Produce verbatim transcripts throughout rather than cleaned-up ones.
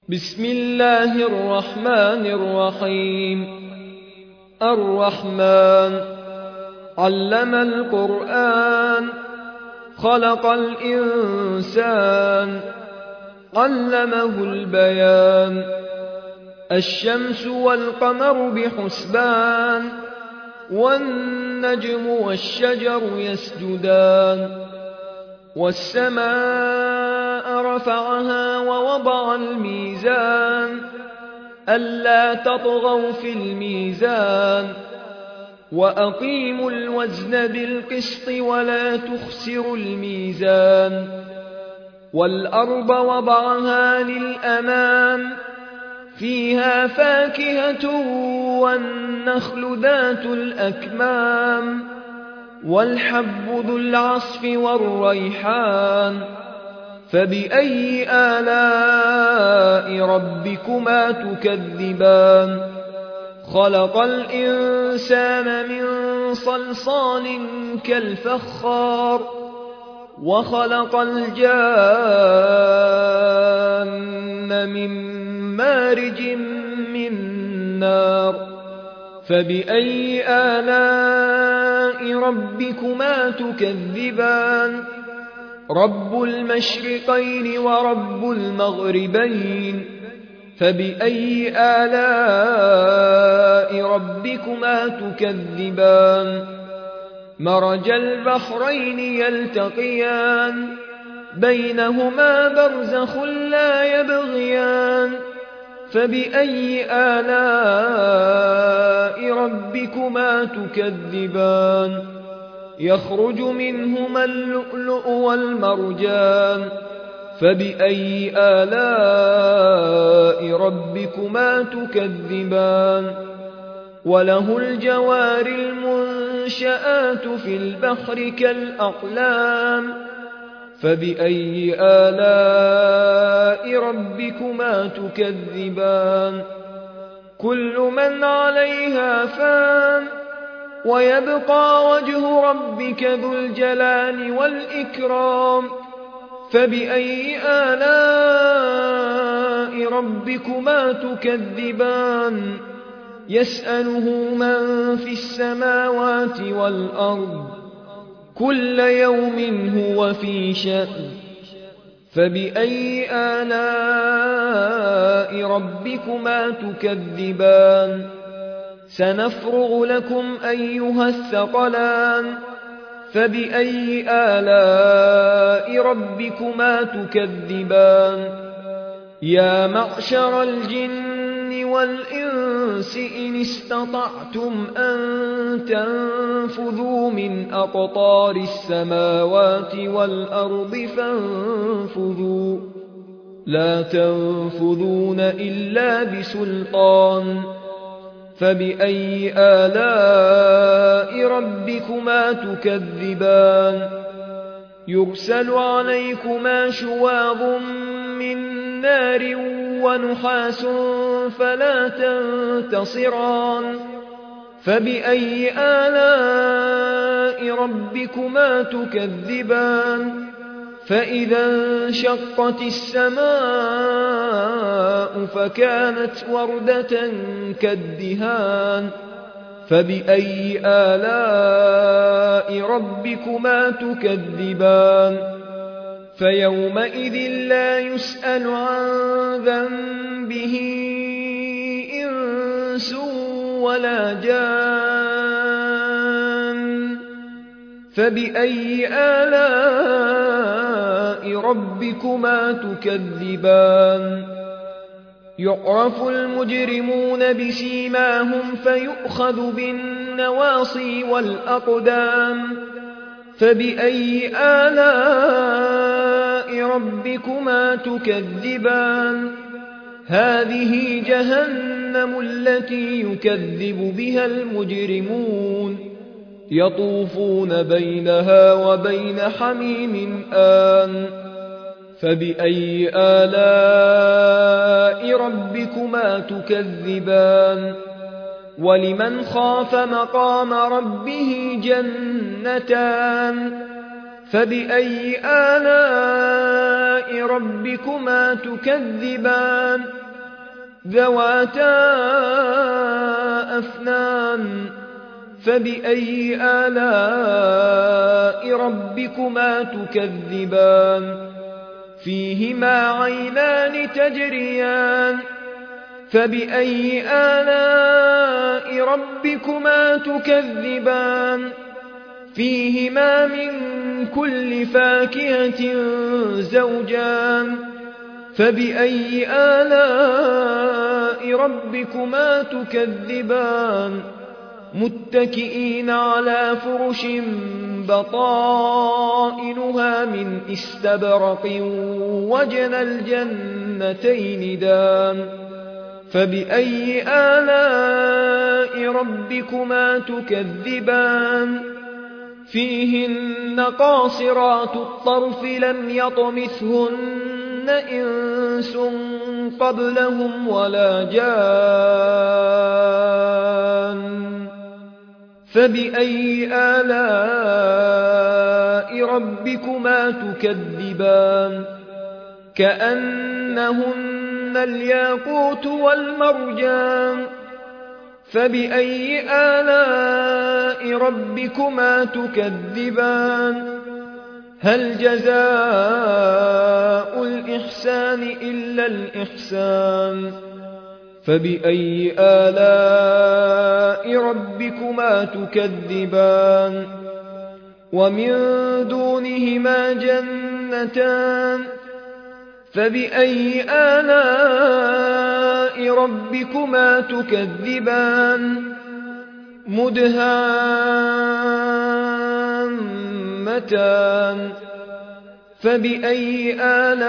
بسم الله الرحمن الرحيم. الرحمن علم القرآن خلق الإنسان علمه البيان. الشمس والقمر بحسبان والنجم والشجر يسجدان. والسماء رفعها ووضع الميزان ألا تطغوا في الميزان وأقيموا الوزن بالقسط ولا تخسروا الميزان. والأرض وضعها للأنام فيها فاكهة والنخل ذات الأكمام والحب ذو العصف والريحان. فبأي آلاء ربكما تكذبان؟ خلق الإنسان من صلصال كالفخار وخلق الجان من مارج من نار. فبأي آلاء ربكما تكذبان؟ رب المشرقين ورب المغربين. فبأي آلاء ربكما تكذبان؟ مرج البحرين يلتقيان بينهما برزخ لا يبغيان. فبأي آلاء ربكما تكذبان؟ يخرج منهما اللؤلؤ والمرجان. فبأي آلاء ربكما تكذبان؟ وله الجوار المنشآت في البحر كالأعلام. فبأي آلاء ربكما تكذبان؟ كل من عليها فان ويبقى وجه ربك ذو الجلال والإكرام. فبأي آلاء ربكما تكذبان؟ يسأله من في السماوات والأرض كل يوم هو في شأن. فبأي آلاء ربكما تكذبان؟ سنفرغ لكم أيها الثقلان. فبأي آلاء ربكما تكذبان؟ يا معشر الجن والإنس إن استطعتم أن تنفذوا من أقطار السماوات والأرض فانفذوا لا تنفذون إلا بسلطان. فبأي آلاء ربكما تكذبان؟ يرسل عليكما شواظ من نار ونحاس فلا تنتصران. فبأي آلاء ربكما تكذبان؟ فإذا انشقت السماء فكانت وردة كالدهان. فبأي آلاء ربكما تكذبان؟ فيومئذ لا يسأل عن ذنبه إنس ولا جان. فبأي آلاء ربكما تكذبان؟ يعرف المجرمون بسيماهم فيؤخذ بالنواصي والأقدام. فبأي آلاء ربكما تكذبان؟ هذه جهنم التي يكذب بها المجرمون يطوفون بينها وبين حميم آن. فبأي آلاء ربكما تكذبان؟ ولمن خاف مقام ربه جنتان. فبأي آلاء ربكما تكذبان ذواتا أفنان فبأي آلاء ربكما تكذبان فيهما عينان تجريان فبأي آلاء ربكما تكذبان فيهما من كل فاكهة زوجان فبأي آلاء ربكما تكذبان متكئين على فرش بطائنها من استبرق وجنى الجنتين دان فبأي آلاء ربكما تكذبان فيهن قاصرات الطرف لم يطمثهن إنس قبلهم ولا جان فبأي آلاء ربكما تكذبان كأنهن الياقوت والمرجان فبأي آلاء ربكما تكذبان هل جزاء الإحسان إلا الإحسان فبأي آلاء ربكما تكذبان ومن دونهما جنتان فبأي آلاء ربكما تكذبان مدهامتان فبأي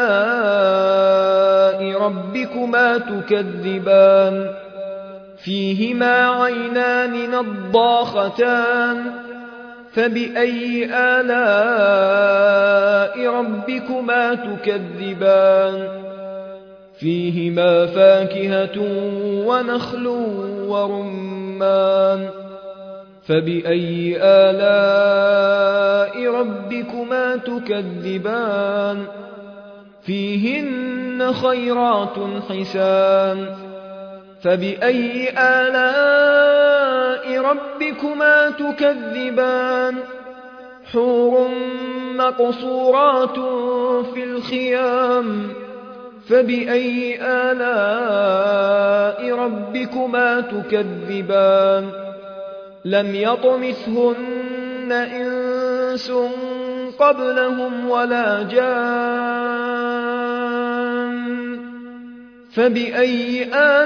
آلاء ربكما تكذبان فيهما عينان نضاختان فبأي آلاء ربكما تكذبان فيهما فاكهة ونخل ورمان فبأي آلاء ربكما تكذبان فيهن خيرات حسان فبأي آلاء ربكما تكذبان حور مقصورات في الخيام فبأي آلاء ربكما تكذبان لم يطمثهن إنس قبلهم ولا جان فبأي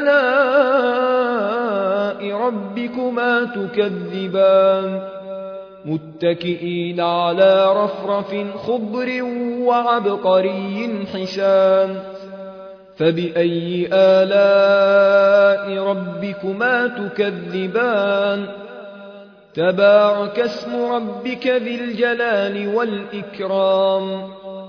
آلاء ربكما تكذبان متكئين على رفرف خضر وعبقري حسان فبأي آلاء ربكما تكذبان تبارك اسم ربك ذي الجلال والإكرام